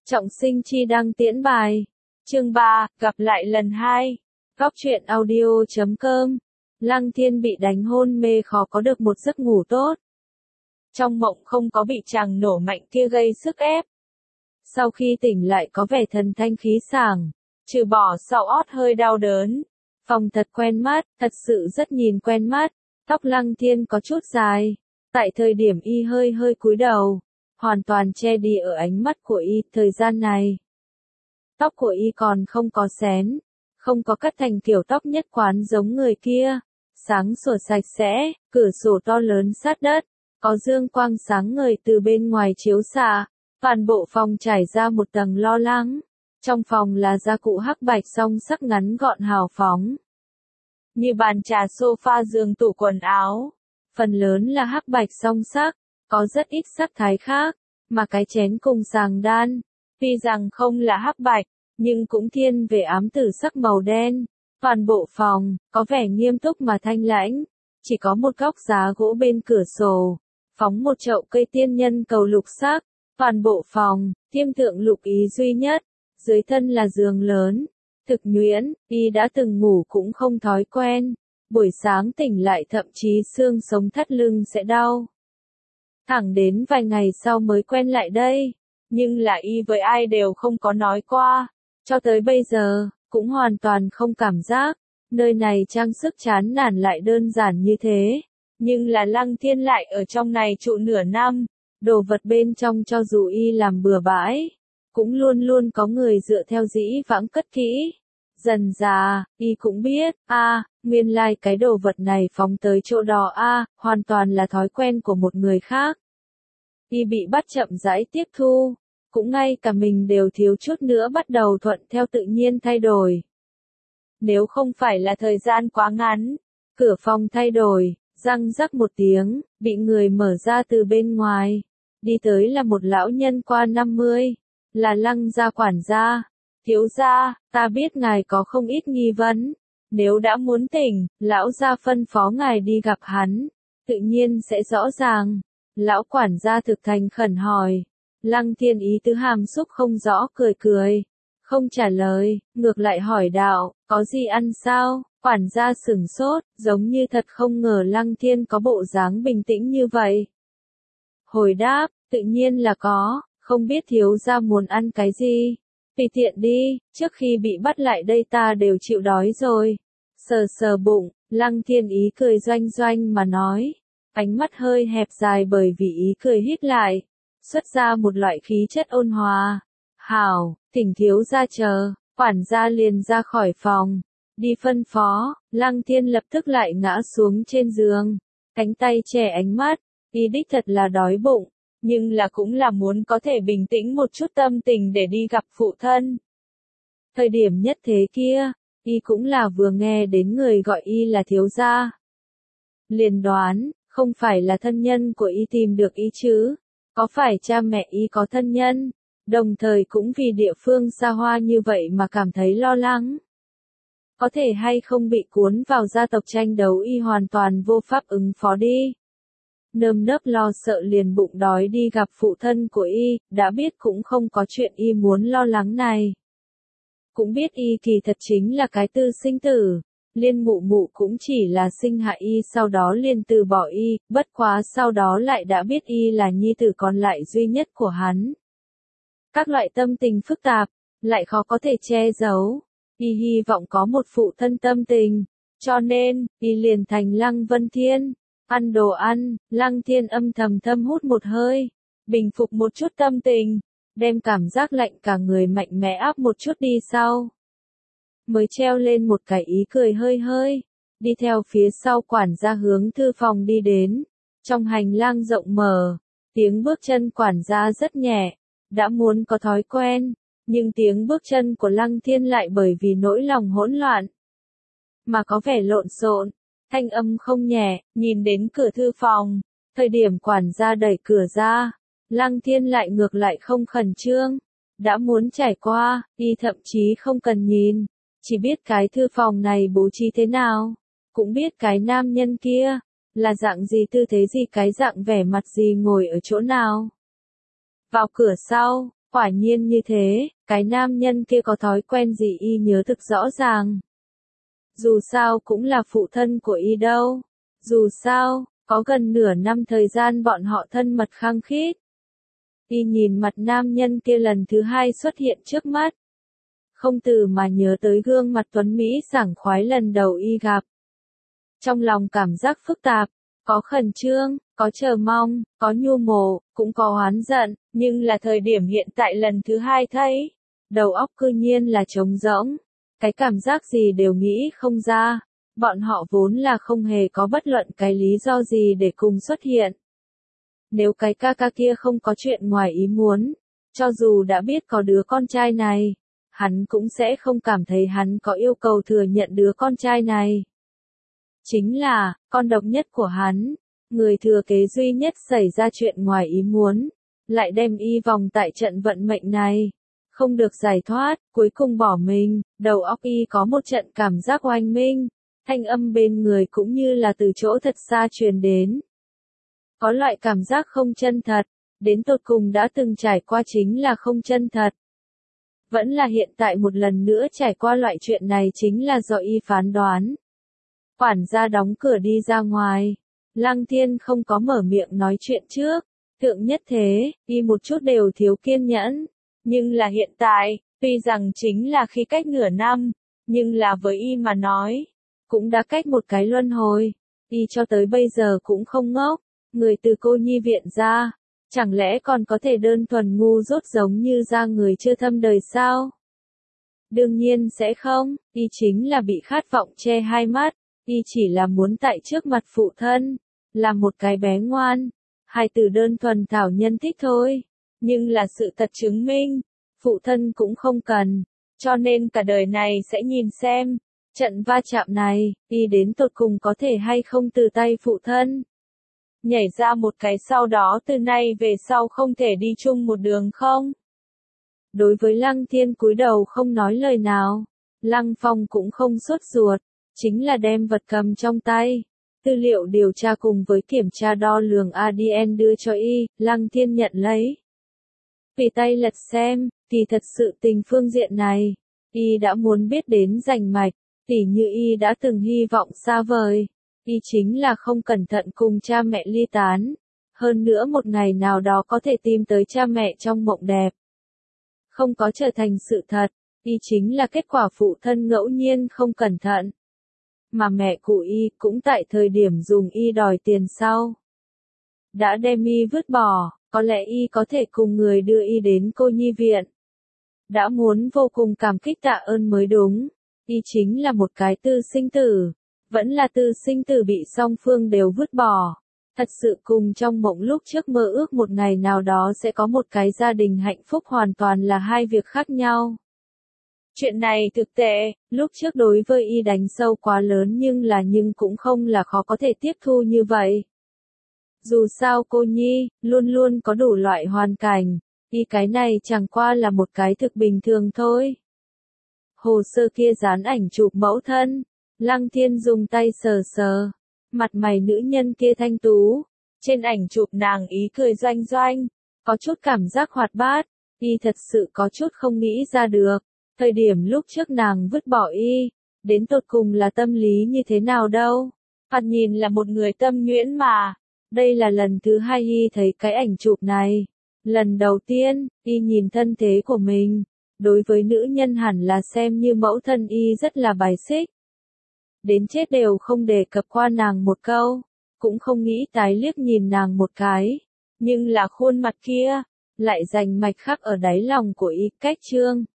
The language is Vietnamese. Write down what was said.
Trọng Sinh chi đăng tiễn bài. Chương 3, gặp lại lần 2. Góc truyện audio.com. Lăng Thiên bị đánh hôn mê khó có được một giấc ngủ tốt. Trong mộng không có bị chàng nổ mạnh kia gây sức ép. Sau khi tỉnh lại có vẻ thần thanh khí sảng, trừ bỏ sau ót hơi đau đớn. Phòng thật quen mắt, thật sự rất nhìn quen mắt. Tóc Lăng Thiên có chút dài. Tại thời điểm y hơi cúi đầu, hoàn toàn che đi ở ánh mắt của y thời gian này. Tóc của y còn không có xén, không có cắt thành kiểu tóc nhất quán giống người kia. Sáng sủa sạch sẽ, cửa sổ to lớn sát đất, có dương quang sáng ngời từ bên ngoài chiếu xạ. Toàn bộ phòng trải ra một tầng lo lắng. Trong phòng là gia cụ hắc bạch song sắc ngắn gọn hào phóng. Như bàn trà sofa giường tủ quần áo. Phần lớn là hắc bạch song sắc, có rất ít sắc thái khác, mà cái chén cùng sàng đan, tuy rằng không là hắc bạch, nhưng cũng thiên về ám tử sắc màu đen. Toàn bộ phòng, có vẻ nghiêm túc mà thanh lãnh, chỉ có một góc giá gỗ bên cửa sổ, phóng một chậu cây tiên nhân cầu lục sắc. Toàn bộ phòng, tiêm tượng lục ý duy nhất, dưới thân là giường lớn, thực nhuyễn, y đã từng ngủ cũng không thói quen. Buổi sáng tỉnh lại thậm chí xương sống thắt lưng sẽ đau. Thẳng đến vài ngày sau mới quen lại đây, nhưng là y với ai đều không có nói qua, cho tới bây giờ, cũng hoàn toàn không cảm giác, nơi này trang sức chán nản lại đơn giản như thế, nhưng là Lăng Thiên lại ở trong này trụ nửa năm, đồ vật bên trong cho dù y làm bừa bãi, cũng luôn luôn có người dựa theo dĩ vãng cất kỹ. Dần dà, y cũng biết, nguyên lai cái đồ vật này phóng tới chỗ đó hoàn toàn là thói quen của một người khác. Y bị bắt chậm rãi tiếp thu, cũng ngay cả mình đều thiếu chút nữa bắt đầu thuận theo tự nhiên thay đổi. Nếu không phải là thời gian quá ngắn, cửa phòng thay đổi, răng rắc một tiếng, bị người mở ra từ bên ngoài. Đi tới là một lão nhân qua 50, là Lăng gia quản gia. Thiếu gia, ta biết ngài có không ít nghi vấn. Nếu đã muốn tỉnh, lão gia phân phó ngài đi gặp hắn, tự nhiên sẽ rõ ràng. Lão quản gia thực thành khẩn hỏi. Lăng Thiên ý tứ hàm xúc không rõ cười, không trả lời, ngược lại hỏi đạo, có gì ăn sao? Quản gia sửng sốt, giống như thật không ngờ Lăng Thiên có bộ dáng bình tĩnh như vậy. Hồi đáp, tự nhiên là có, không biết thiếu gia muốn ăn cái gì? Tùy tiện đi, trước khi bị bắt lại đây ta đều chịu đói rồi. Sờ bụng, Lăng Thiên ý cười doanh mà nói. Ánh mắt hơi hẹp dài bởi vì ý cười hít lại. Xuất ra một loại khí chất ôn hòa. Hảo, thỉnh thiếu gia chờ, quản gia liền ra khỏi phòng. Đi phân phó, Lăng Thiên lập tức lại ngã xuống trên giường. Cánh tay che ánh mắt, ý đích thật là đói bụng. Nhưng là cũng là muốn có thể bình tĩnh một chút tâm tình để đi gặp phụ thân. Thời điểm nhất thế kia, y cũng là vừa nghe đến người gọi y là thiếu gia. Liền đoán, không phải là thân nhân của y tìm được y chứ, có phải cha mẹ y có thân nhân, đồng thời cũng vì địa phương xa hoa như vậy mà cảm thấy lo lắng. Có thể hay không bị cuốn vào gia tộc tranh đấu y hoàn toàn vô pháp ứng phó đi. Nơm nớp lo sợ liền bụng đói đi gặp phụ thân của y, đã biết cũng không có chuyện y muốn lo lắng này. Cũng biết y kỳ thật chính là cái tư sinh tử, Liên mụ cũng chỉ là sinh hạ y sau đó liền từ bỏ y, bất quá sau đó lại đã biết y là nhi tử còn lại duy nhất của hắn. Các loại tâm tình phức tạp, lại khó có thể che giấu, y hy vọng có một phụ thân tâm tình, cho nên, y liền thành Lăng Vân Thiên. Ăn đồ ăn, Lăng Thiên âm thầm hút một hơi, bình phục một chút tâm tình, đem cảm giác lạnh cả người mạnh mẽ áp một chút đi sau. Mới treo lên một cái ý cười hơi, đi theo phía sau quản gia hướng thư phòng đi đến. Trong hành lang rộng mở, tiếng bước chân quản gia rất nhẹ, đã muốn có thói quen, nhưng tiếng bước chân của Lăng Thiên lại bởi vì nỗi lòng hỗn loạn, mà có vẻ lộn xộn. Thanh âm không nhẹ, nhìn đến cửa thư phòng, thời điểm quản gia đẩy cửa ra, Lăng Thiên lại ngược lại không khẩn trương, đã muốn trải qua, y thậm chí không cần nhìn, chỉ biết cái thư phòng này bố trí thế nào, cũng biết cái nam nhân kia, là dạng gì tư thế gì cái dạng vẻ mặt gì ngồi ở chỗ nào. Vào cửa sau, Quả nhiên như thế, cái nam nhân kia có thói quen gì y nhớ thực rõ ràng. Dù sao cũng là phụ thân của y đâu. Dù sao, có gần nửa năm thời gian bọn họ thân mật khăng khít. Y nhìn mặt nam nhân kia lần thứ hai xuất hiện trước mắt. Không từ mà nhớ tới gương mặt tuấn Mỹ sảng khoái lần đầu y gặp. Trong lòng cảm giác phức tạp, có khẩn trương, có chờ mong, có nhu mộ, cũng có oán giận, nhưng là thời điểm hiện tại lần thứ hai thấy. Đầu óc cư nhiên là trống rỗng. Cái cảm giác gì đều nghĩ không ra. Bọn họ vốn là không hề có bất luận cái lý do gì để cùng xuất hiện. Nếu cái ca ca kia không có chuyện ngoài ý muốn, cho dù đã biết có đứa con trai này, hắn cũng sẽ không cảm thấy hắn có yêu cầu thừa nhận đứa con trai này. Chính là, con độc nhất của hắn, người thừa kế duy nhất xảy ra chuyện ngoài ý muốn, lại đem y vòng tại trận vận mệnh này. Không được giải thoát, cuối cùng bỏ mình, đầu óc y có một trận cảm giác oanh minh, thanh âm bên người cũng như là từ chỗ thật xa truyền đến. Có loại cảm giác không chân thật, đến tột cùng đã từng trải qua chính là không chân thật. Vẫn là hiện tại một lần nữa trải qua loại chuyện này chính là do y phán đoán. Quản gia đóng cửa đi ra ngoài, Lăng Thiên không có mở miệng nói chuyện trước, thượng nhất thế, y một chút đều thiếu kiên nhẫn. Nhưng là hiện tại, tuy rằng chính là khi cách nửa năm, nhưng là với y mà nói, cũng đã cách một cái luân hồi, y cho tới bây giờ cũng không ngốc, người từ cô nhi viện ra, chẳng lẽ còn có thể đơn thuần ngu dốt giống như ra người chưa thâm đời sao? Đương nhiên sẽ không, y chính là bị khát vọng che hai mắt, y chỉ là muốn tại trước mặt phụ thân, là một cái bé ngoan, hai từ đơn thuần thảo nhân thích thôi. Nhưng là sự thật chứng minh, phụ thân cũng không cần, cho nên cả đời này sẽ nhìn xem, trận va chạm này, y đến tột cùng có thể hay không từ tay phụ thân. Nhảy ra một cái sau đó từ nay về sau không thể đi chung một đường không? Đối với Lăng Thiên cúi đầu không nói lời nào, Lăng Phong cũng không sốt ruột, chính là đem vật cầm trong tay. Tư liệu điều tra cùng với kiểm tra đo lường ADN đưa cho y, Lăng Thiên nhận lấy. Vì tay lật xem, thì thật sự tình phương diện này, y đã muốn biết đến rành mạch, tỉ như y đã từng hy vọng xa vời, y chính là không cẩn thận cùng cha mẹ ly tán, hơn nữa một ngày nào đó có thể tìm tới cha mẹ trong mộng đẹp. Không có trở thành sự thật, y chính là kết quả phụ thân ngẫu nhiên không cẩn thận. Mà mẹ của y cũng tại thời điểm dùng y đòi tiền sau. Đã đem y vứt bỏ. Có lẽ y có thể cùng người đưa y đến cô nhi viện. Đã muốn vô cùng cảm kích tạ ơn mới đúng. Y chính là một cái tư sinh tử. Vẫn là tư sinh tử bị song phương đều vứt bỏ. Thật sự cùng trong mộng lúc trước mơ ước một ngày nào đó sẽ có một cái gia đình hạnh phúc hoàn toàn là hai việc khác nhau. Chuyện này thực tệ, lúc trước đối với y đánh sâu quá lớn nhưng cũng không là khó có thể tiếp thu như vậy. Dù sao cô nhi, luôn luôn có đủ loại hoàn cảnh, y cái này chẳng qua là một cái thực bình thường thôi. Hồ sơ kia dán ảnh chụp mẫu thân, Lăng Thiên dùng tay sờ sờ, mặt mày nữ nhân kia thanh tú, trên ảnh chụp nàng ý cười doanh doanh, có chút cảm giác hoạt bát, y thật sự có chút không nghĩ ra được, thời điểm lúc trước nàng vứt bỏ y, đến tột cùng là tâm lý như thế nào đâu, thoạt nhìn là một người tâm nhuyễn mà. Đây là lần thứ hai y thấy cái ảnh chụp này. Lần đầu tiên, y nhìn thân thế của mình. Đối với nữ nhân hẳn là xem như mẫu thân y rất là bài xích. Đến chết đều không đề cập qua nàng một câu. Cũng không nghĩ tái liếc nhìn nàng một cái. Nhưng là khuôn mặt kia, lại rành mạch khắc ở đáy lòng của y cách trương.